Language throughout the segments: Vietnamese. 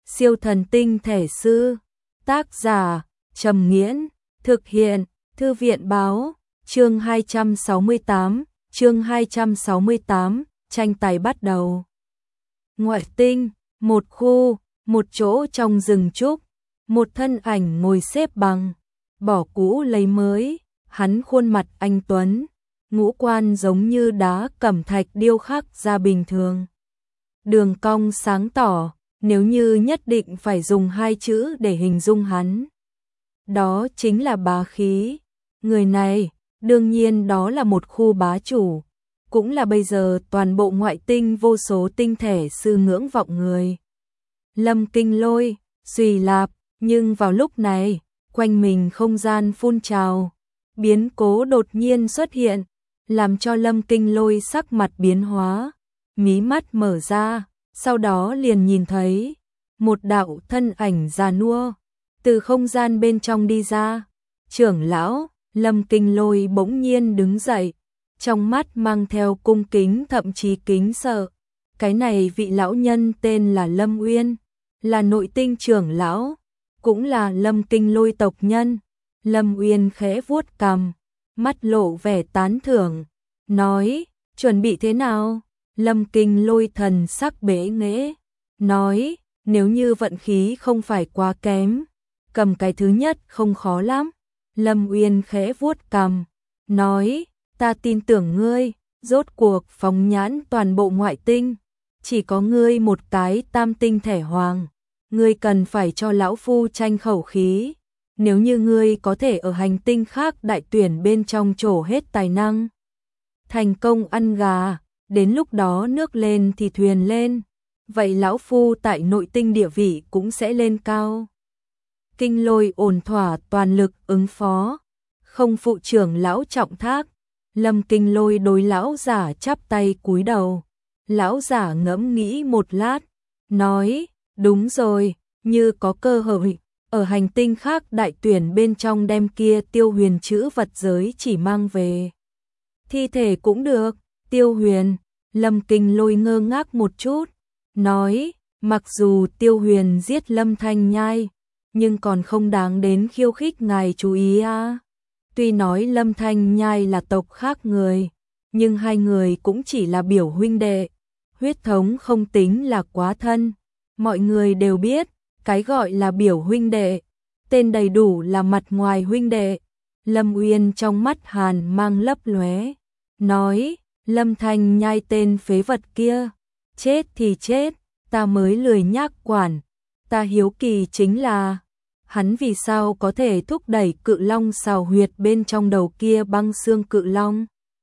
Siêu thần tinh thể sư. Tác giả Trầm Nghiễn. Thực hiện Thư viện báo. Chương 268, tranh tài bắt đầu. Ngoại tinh, một khu, một chỗ trong rừng trúc, một thân ảnh ngồi xếp bằng, bỏ cũ lấy mới, hắn khuôn mặt anh tuấn, ngũ quan giống như đá cẩm thạch điêu khắc ra bình thường. Đường cong sáng tỏ, nếu như nhất định phải dùng hai chữ để hình dung hắn, đó chính là bá khí. Người này, đương nhiên đó là một khu bá chủ, cũng là bây giờ toàn bộ ngoại tinh vô số tinh thể sư ngưỡng vọng người. Lâm Kinh Lôi, Xùy Lạp, nhưng vào lúc này, quanh mình không gian phun trào, biến cố đột nhiên xuất hiện, làm cho Lâm Kinh Lôi sắc mặt biến hóa, mí mắt mở ra, sau đó liền nhìn thấy một đạo thân ảnh già nua từ không gian bên trong đi ra. Trưởng lão, Lâm Kinh Lôi bỗng nhiên đứng dậy, trong mắt mang theo cung kính thậm chí kính sợ. Cái này vị lão nhân tên là Lâm Uyên, là nội tinh trưởng lão, cũng là Lâm Kinh Lôi tộc nhân. Lâm Uyên khẽ vuốt cằm, mắt lộ vẻ tán thưởng, nói, chuẩn bị thế nào? Lâm Kinh Lôi thần sắc bế nghễ, nói, nếu như vận khí không phải quá kém, cầm cái thứ nhất không khó lắm. Lâm Uyên khẽ vuốt cằm, nói, ta tin tưởng ngươi, rốt cuộc phóng nhãn toàn bộ ngoại tinh, chỉ có ngươi một cái tam tinh thể hoàng, ngươi cần phải cho lão phu tranh khẩu khí, nếu như ngươi có thể ở hành tinh khác đại tuyển bên trong trổ hết tài năng, thành công ăn gà, đến lúc đó nước lên thì thuyền lên, vậy lão phu tại nội tinh địa vị cũng sẽ lên cao. Kinh Lôi ổn thỏa toàn lực ứng phó, không phụ trưởng lão trọng thác. Lâm Kinh Lôi đối lão giả chắp tay cúi đầu. Lão giả ngẫm nghĩ một lát, nói, đúng rồi, như có cơ hội, ở hành tinh khác đại tuyển bên trong đem kia Tiêu Huyền chữ vật giới chỉ mang về. Thi thể cũng được. Tiêu Huyền, Lâm Kinh Lôi ngơ ngác một chút, nói, mặc dù Tiêu Huyền giết Lâm Thanh Nhai, nhưng còn không đáng đến khiêu khích ngài chú ý à. Tuy nói Lâm Thanh Nhai là tộc khác người, nhưng hai người cũng chỉ là biểu huynh đệ, huyết thống không tính là quá thân. Mọi người đều biết, cái gọi là biểu huynh đệ, tên đầy đủ là mặt ngoài huynh đệ. Lâm Uyên trong mắt hàn mang lấp lóe, nói, Lâm Thanh Nhai tên phế vật kia, chết thì chết, ta mới lười nhác quản. Ta hiếu kỳ chính là, hắn vì sao có thể thúc đẩy cự long xào huyệt bên trong đầu kia băng xương cự long.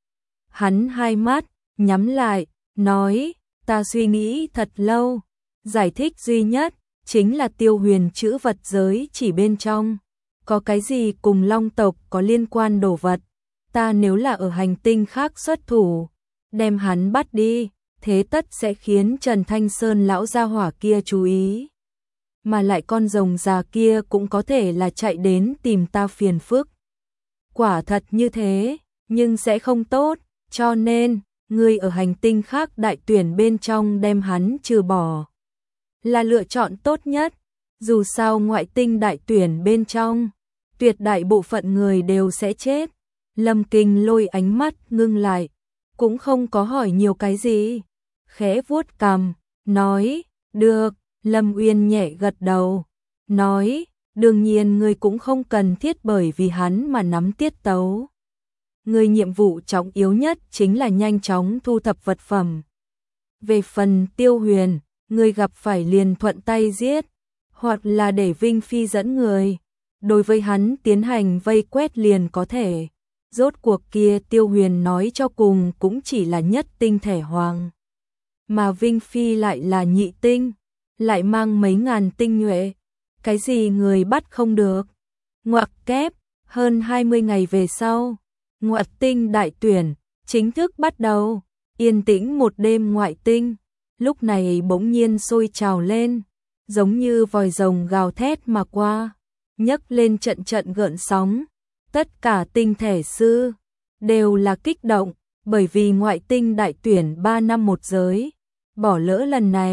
Hắn hai mắt nhắm lại, nói, ta suy nghĩ thật lâu, giải thích duy nhất chính là Tiêu Huyền chữ vật giới chỉ bên trong có cái gì cùng long tộc có liên quan đồ vật. Ta nếu là ở hành tinh khác xuất thủ, đem hắn bắt đi, thế tất sẽ khiến Trần Thanh Sơn lão gia hỏa kia chú ý. Mà lại con rồng già kia cũng có thể là chạy đến tìm ta phiền phức. Quả thật như thế, nhưng sẽ không tốt, cho nên, ngươi ở hành tinh khác đại tuyển bên trong đem hắn trừ bỏ là lựa chọn tốt nhất. Dù sao ngoại tinh đại tuyển bên trong, tuyệt đại bộ phận người đều sẽ chết. Lâm Kinh Lôi ánh mắt ngưng lại, cũng không có hỏi nhiều cái gì, khẽ vuốt cằm, nói, được. Lâm Uyên nhẹ gật đầu, nói, đương nhiên ngươi cũng không cần thiết bởi vì hắn mà nắm tiết tấu. Ngươi nhiệm vụ trọng yếu nhất chính là nhanh chóng thu thập vật phẩm. Về phần Tiêu Huyền, ngươi gặp phải liền thuận tay giết, hoặc là để Vinh Phi dẫn người, đối với hắn tiến hành vây quét liền có thể. Rốt cuộc kia Tiêu Huyền nói cho cùng cũng chỉ là nhất tinh thể hoàng, mà Vinh Phi lại là nhị tinh, lại mang mấy ngàn tinh nhuệ, cái gì người bắt không được. Ngoặc kép, hơn 20 ngày về sau, ngoại tinh đại tuyển chính thức bắt đầu. Yên tĩnh một đêm ngoại tinh, lúc này bỗng nhiên sôi trào lên, giống như vòi rồng gào thét mà qua, nhấc lên trận trận gợn sóng. Tất cả tinh thể sư đều là kích động, bởi vì ngoại tinh đại tuyển 3 năm một giới, bỏ lỡ lần này,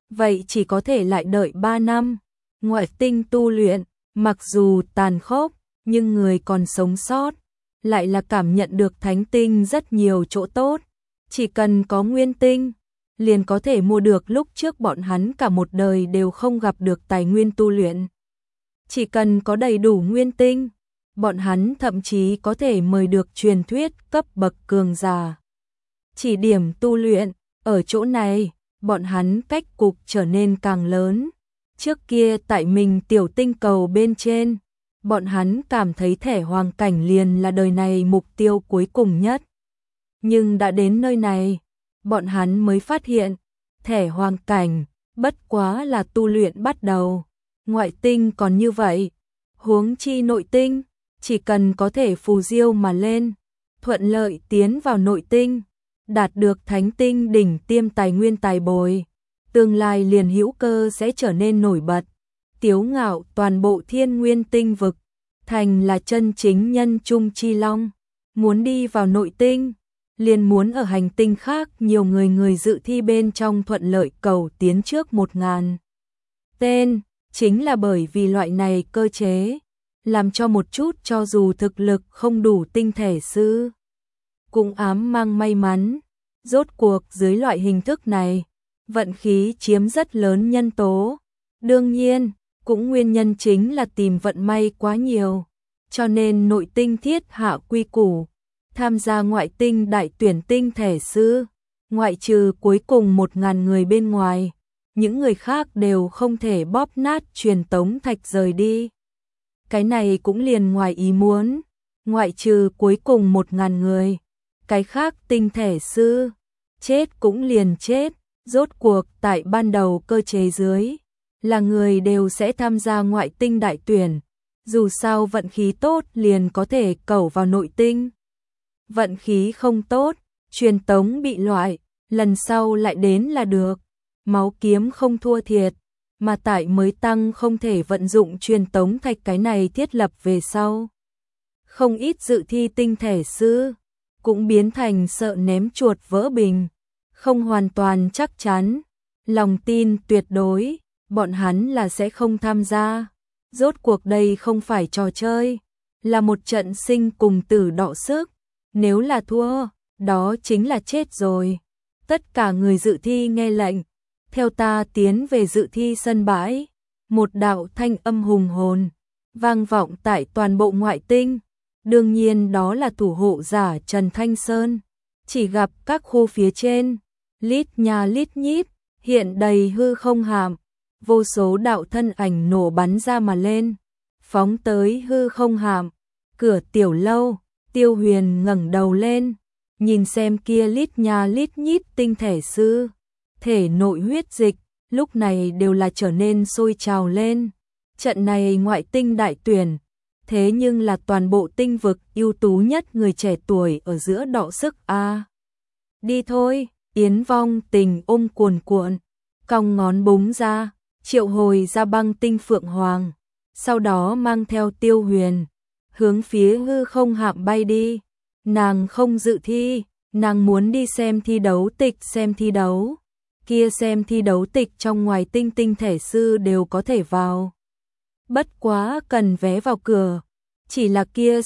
vậy chỉ có thể lại đợi 3 năm. Ngoại tinh tu luyện, mặc dù tàn khốc, nhưng người còn sống sót, lại là cảm nhận được thánh tinh rất nhiều chỗ tốt. Chỉ cần có nguyên tinh, liền có thể mua được lúc trước bọn hắn cả một đời đều không gặp được tài nguyên tu luyện. Chỉ cần có đầy đủ nguyên tinh, bọn hắn thậm chí có thể mời được truyền thuyết cấp bậc cường giả. Chỉ điểm tu luyện, ở chỗ này, bọn hắn cách cục trở nên càng lớn. Trước kia tại mình tiểu tinh cầu bên trên, bọn hắn cảm thấy thẻ hoàng cảnh liền là đời này mục tiêu cuối cùng nhất. Nhưng đã đến nơi này, bọn hắn mới phát hiện, thẻ hoàng cảnh, bất quá là tu luyện bắt đầu. Ngoại tinh còn như vậy, huống chi nội tinh, chỉ cần có thể phù diêu mà lên, thuận lợi tiến vào nội tinh, đạt được thánh tinh đỉnh tiêm tài nguyên tài bồi, tương lai liền hữu cơ sẽ trở nên nổi bật, tiếu ngạo toàn bộ thiên nguyên tinh vực, thành là chân chính nhân trung chi long. Muốn đi vào nội tinh, liền muốn ở hành tinh khác nhiều người dự thi bên trong thuận lợi cầu tiến trước 1000 tên, chính là bởi vì loại này cơ chế, làm cho một chút cho dù thực lực không đủ tinh thể sư, cũng ám mang may mắn. Rốt cuộc dưới loại hình thức này, vận khí chiếm rất lớn nhân tố. Đương nhiên, cũng nguyên nhân chính là tìm vận may quá nhiều, cho nên nội tinh thiết hạ quy củ, tham gia ngoại tinh đại tuyển tinh thể sư, ngoại trừ cuối cùng 1000 người bên ngoài, những người khác đều không thể bóp nát truyền tống thạch rời đi. Cái này cũng liền ngoài ý muốn, ngoại trừ cuối cùng 1000 người, cái khác tinh thể sư, chết cũng liền chết. Rốt cuộc tại ban đầu cơ chế dưới, là người đều sẽ tham gia ngoại tinh đại tuyển, dù sao vận khí tốt liền có thể cầu vào nội tinh. Vận khí không tốt, truyền tống bị loại, lần sau lại đến là được. Máu kiếm không thua thiệt, mà tại mới tăng không thể vận dụng truyền tống thạch cái này thiết lập về sau. Không ít dự thi tinh thể sư, cũng biến thành sợ ném chuột vỡ bình, không hoàn toàn chắc chắn, lòng tin tuyệt đối, bọn hắn là sẽ không tham gia. Rốt cuộc đây không phải trò chơi, là một trận sinh cùng tử đọ sức, nếu là thua, đó chính là chết rồi. Tất cả người dự thi nghe lệnh, theo ta tiến về dự thi sân bãi. Một đạo thanh âm hùng hồn, vang vọng tại toàn bộ ngoại tinh. Đương nhiên đó là thủ hộ giả Trần Thanh Sơn. Chỉ gặp các khu phía trên, lít nha lít nhít, hiện đầy hư không hạm, vô số đạo thân ảnh nổ bắn ra mà lên, phóng tới hư không hạm. Cửa tiểu lâu, Tiêu Huyền ngẩng đầu lên, nhìn xem kia lít nha lít nhít tinh thể sư, thể nội huyết dịch, lúc này đều là trở nên sôi trào lên. Trận này ngoại tinh đại tuyển, thế nhưng là toàn bộ tinh vực ưu tú nhất người trẻ tuổi ở giữa đọ sức a. Đi thôi, Yến Vong Tình ôm cuồn cuộn, cong ngón búng ra, triệu hồi ra băng tinh phượng hoàng, sau đó mang theo Tiêu Huyền, hướng phía hư không hạm bay đi. Nàng không dự thi, nàng muốn đi xem thi đấu tịch, xem thi đấu. Kia xem thi đấu tịch trong ngoài tinh tinh thể sư đều có thể vào. Bất quá cần vé vào cửa, chỉ là kia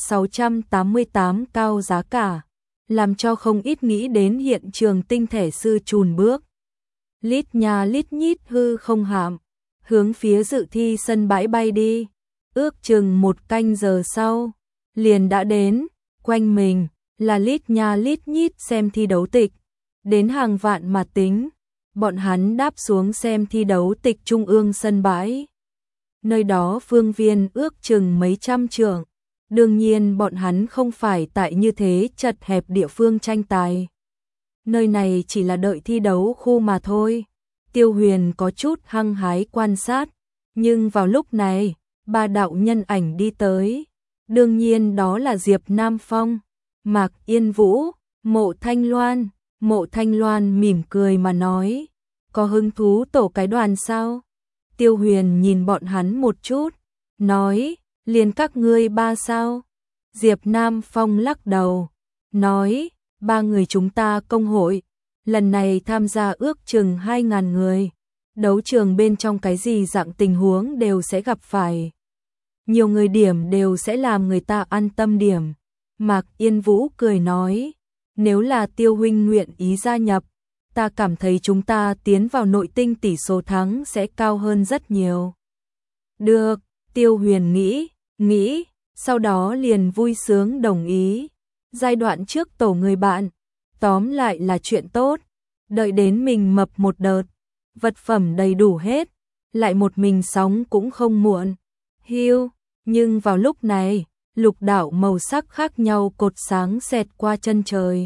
688 cao giá cả, làm cho không ít nghĩ đến hiện trường tinh thể sư chùn bước. Lít nha lít nhít hư không hạm, hướng phía dự thi sân bãi bay đi. Ước chừng 1 canh giờ sau, liền đã đến, quanh mình là lít nha lít nhít xem thi đấu tịch, đến hàng vạn mà tính. Bọn hắn đáp xuống xem thi đấu tịch trung ương sân bãi. Nơi đó phương viên ước chừng mấy trăm trượng. Đương nhiên bọn hắn không phải tại như thế chật hẹp địa phương tranh tài. Nơi này chỉ là đợi thi đấu khu mà thôi. Tiêu Huyền có chút hăng hái quan sát, nhưng vào lúc này, 3 đạo nhân ảnh đi tới. Đương nhiên đó là Diệp Nam Phong, Mạc Yên Vũ, Mộ Thanh Loan. Mộ Thanh Loan mỉm cười mà nói, có hứng thú tổ cái đoàn sao? Tiêu Huyền nhìn bọn hắn một chút, nói, liền các ngươi 3 sao? Diệp Nam Phong lắc đầu, nói, 3 người chúng ta công hội, lần này tham gia ước chừng 2000 người. đấu trường bên trong cái gì dạng tình huống đều sẽ gặp phải. Nhiều người điểm đều sẽ làm người ta an tâm điểm. Mạc Yên Vũ cười nói, nếu là Tiêu huynh nguyện ý gia nhập, ta cảm thấy chúng ta tiến vào nội tinh tỷ số thắng sẽ cao hơn rất nhiều. Được, Tiêu Huyền nghĩ, sau đó liền vui sướng đồng ý. Giai đoạn trước tổ người bạn, tóm lại là chuyện tốt, đợi đến mình mập một đợt, vật phẩm đầy đủ hết, lại một mình sóng cũng không muộn. Hiu, nhưng vào lúc này, lục đạo màu sắc khác nhau cột sáng xẹt qua chân trời.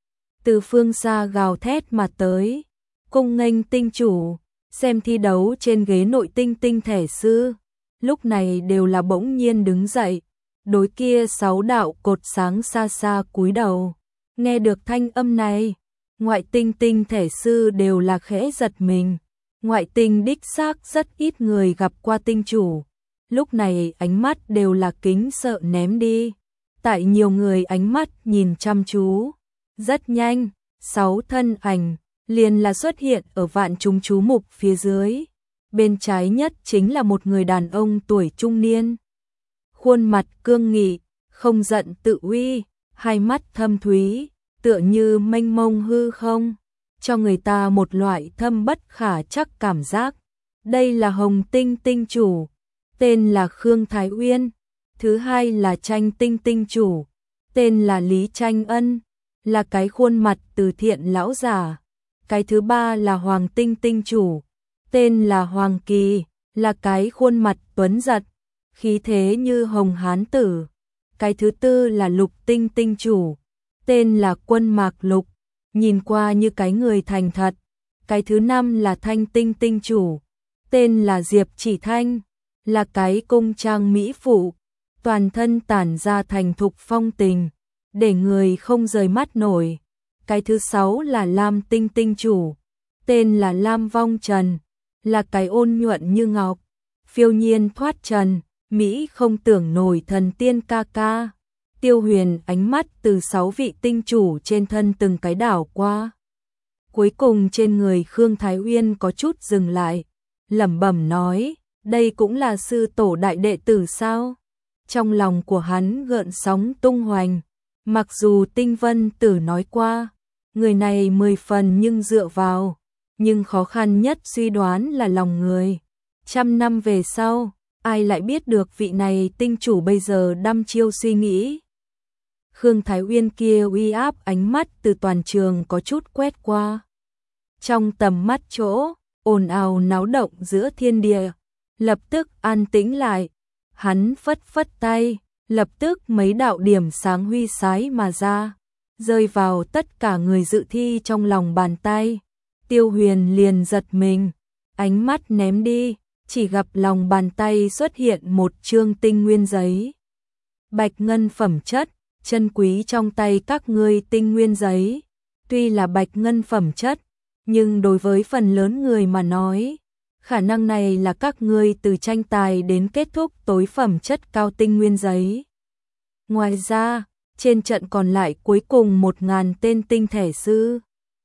Từ phương xa gào thét mà tới, cung nghênh tinh chủ, xem thi đấu trên ghế nội tinh tinh thể sư, lúc này đều là bỗng nhiên đứng dậy, đối kia 6 đạo cột sáng xa xa cúi đầu. Nghe được thanh âm này, ngoại tinh tinh thể sư đều là khẽ giật mình. Ngoại tinh đích xác rất ít người gặp qua tinh chủ, lúc này ánh mắt đều là kính sợ ném đi. Tại nhiều người ánh mắt nhìn chăm chú, rất nhanh, 6 thân ảnh liền là xuất hiện ở vạn chúng chú mục phía dưới. Bên trái nhất chính là một người đàn ông tuổi trung niên, khuôn mặt cương nghị, không giận tự uy, hai mắt thâm thúy, tựa như mênh mông hư không, cho người ta một loại thâm bất khả chắc cảm giác. Đây là Hồng Tinh tinh chủ, tên là Khương Thái Uyên. Thứ hai là Tranh Tinh tinh chủ, tên là Lý Tranh Ân, là cái khuôn mặt từ thiện lão giả. Cái thứ ba là Hoàng Tinh tinh chủ, tên là Hoàng Kỳ, là cái khuôn mặt tuấn giật, khí thế như hồng hán tử. Cái thứ tư là Lục Tinh tinh chủ, tên là Quân Mạc Lục, nhìn qua như cái người thành thật. Cái thứ năm là Thanh Tinh tinh chủ, tên là Diệp Chỉ Thanh, là cái cung trang mỹ phụ, toàn thân tản ra thành thục phong tình, để người không rời mắt nổi. Cái thứ sáu là Lam Tinh tinh chủ, tên là Lam Vong Trần, là cái ôn nhuận như ngọc, phiêu nhiên thoát trần, mỹ không tưởng nổi thần tiên ca ca. Tiêu Huyền ánh mắt từ 6 vị tinh chủ trên thân từng cái đảo qua. Cuối cùng trên người Khương Thái Uyên có chút dừng lại, lẩm bẩm nói, đây cũng là sư tổ đại đệ tử sao? Trong lòng của hắn gợn sóng tung hoành, mặc dù Tinh Vân Tử nói qua, người này 10 phần nhưng dựa vào, nhưng khó khăn nhất suy đoán là lòng người. 100 năm về sau, ai lại biết được vị này tinh chủ bây giờ đăm chiêu suy nghĩ. Khương Thái Uyên kia uy áp ánh mắt từ toàn trường có chút quét qua. Trong tầm mắt chỗ, ồn ào náo động giữa thiên địa, lập tức an tĩnh lại. Hắn phất phất tay, lập tức mấy đạo điểm sáng huy sái mà ra, rơi vào tất cả người dự thi trong lòng bàn tay. Tiêu Huyền liền giật mình, ánh mắt ném đi, chỉ gặp lòng bàn tay xuất hiện một chương tinh nguyên giấy. Bạch ngân phẩm chất, chân quý trong tay các ngươi tinh nguyên giấy. Tuy là bạch ngân phẩm chất, nhưng đối với phần lớn người mà nói, khả năng này là các ngươi từ tranh tài đến kết thúc tối phẩm chất cao tinh nguyên giấy. Ngoài ra, trên trận còn lại cuối cùng 1000 tên tinh thể sư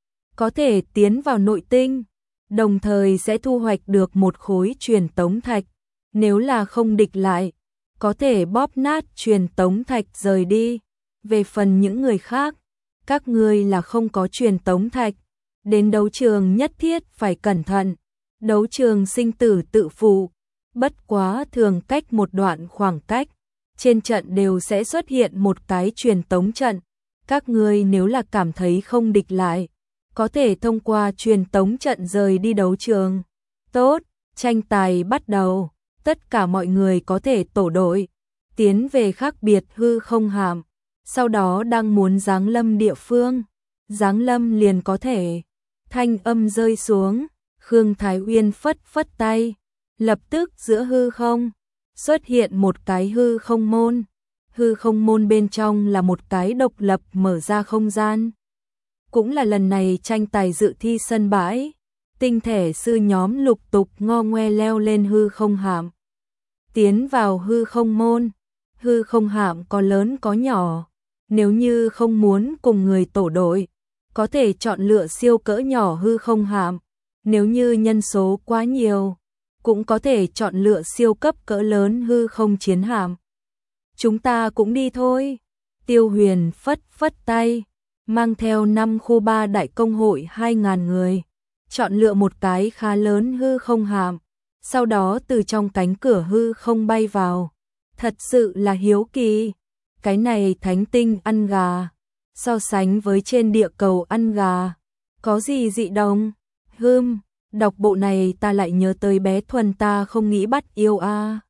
có thể tiến vào nội tinh, đồng thời sẽ thu hoạch được một khối truyền tống thạch. Nếu là không địch lại, có thể bóp nát truyền tống thạch rời đi. Về phần những người khác, các ngươi là không có truyền tống thạch, đến đấu trường nhất thiết phải cẩn thận. Đấu trường sinh tử tự phụ, bất quá thường cách một đoạn khoảng cách, trên trận đều sẽ xuất hiện một cái truyền tống trận. Các ngươi nếu là cảm thấy không địch lại, có thể thông qua truyền tống trận rời đi đấu trường. Tốt, tranh tài bắt đầu, tất cả mọi người có thể tổ đội, tiến về khác biệt hư không hạm, sau đó đang muốn giáng lâm địa phương, giáng lâm liền có thể. Thanh âm rơi xuống, Khương Thái Uyên phất phất tay, lập tức giữa hư không xuất hiện một cái hư không môn. Hư không môn bên trong là một cái độc lập mở ra không gian. Cũng là lần này tranh tài dự thi sân bãi, tinh thể sư nhóm lục tục ngo ngoe leo lên hư không hạm. Tiến vào hư không môn, hư không hạm có lớn có nhỏ, nếu như không muốn cùng người tổ đội, có thể chọn lựa siêu cỡ nhỏ hư không hạm. nếu như nhân số quá nhiều, cũng có thể chọn lựa siêu cấp cỡ lớn hư không chiến hạm. Chúng ta cũng đi thôi. Tiêu Huyền phất phất tay, mang theo 5 khu 3 đại công hội 2.000 người, chọn lựa một cái khá lớn hư không hạm, sau đó từ trong cánh cửa hư không bay vào. Thật sự là hiếu kỳ, cái này thánh tinh ăn gà, so sánh với trên địa cầu ăn gà, có gì dị đồng? Đọc bộ này ta lại nhớ tới bé Thuần ta không nghĩ bắt yêu a.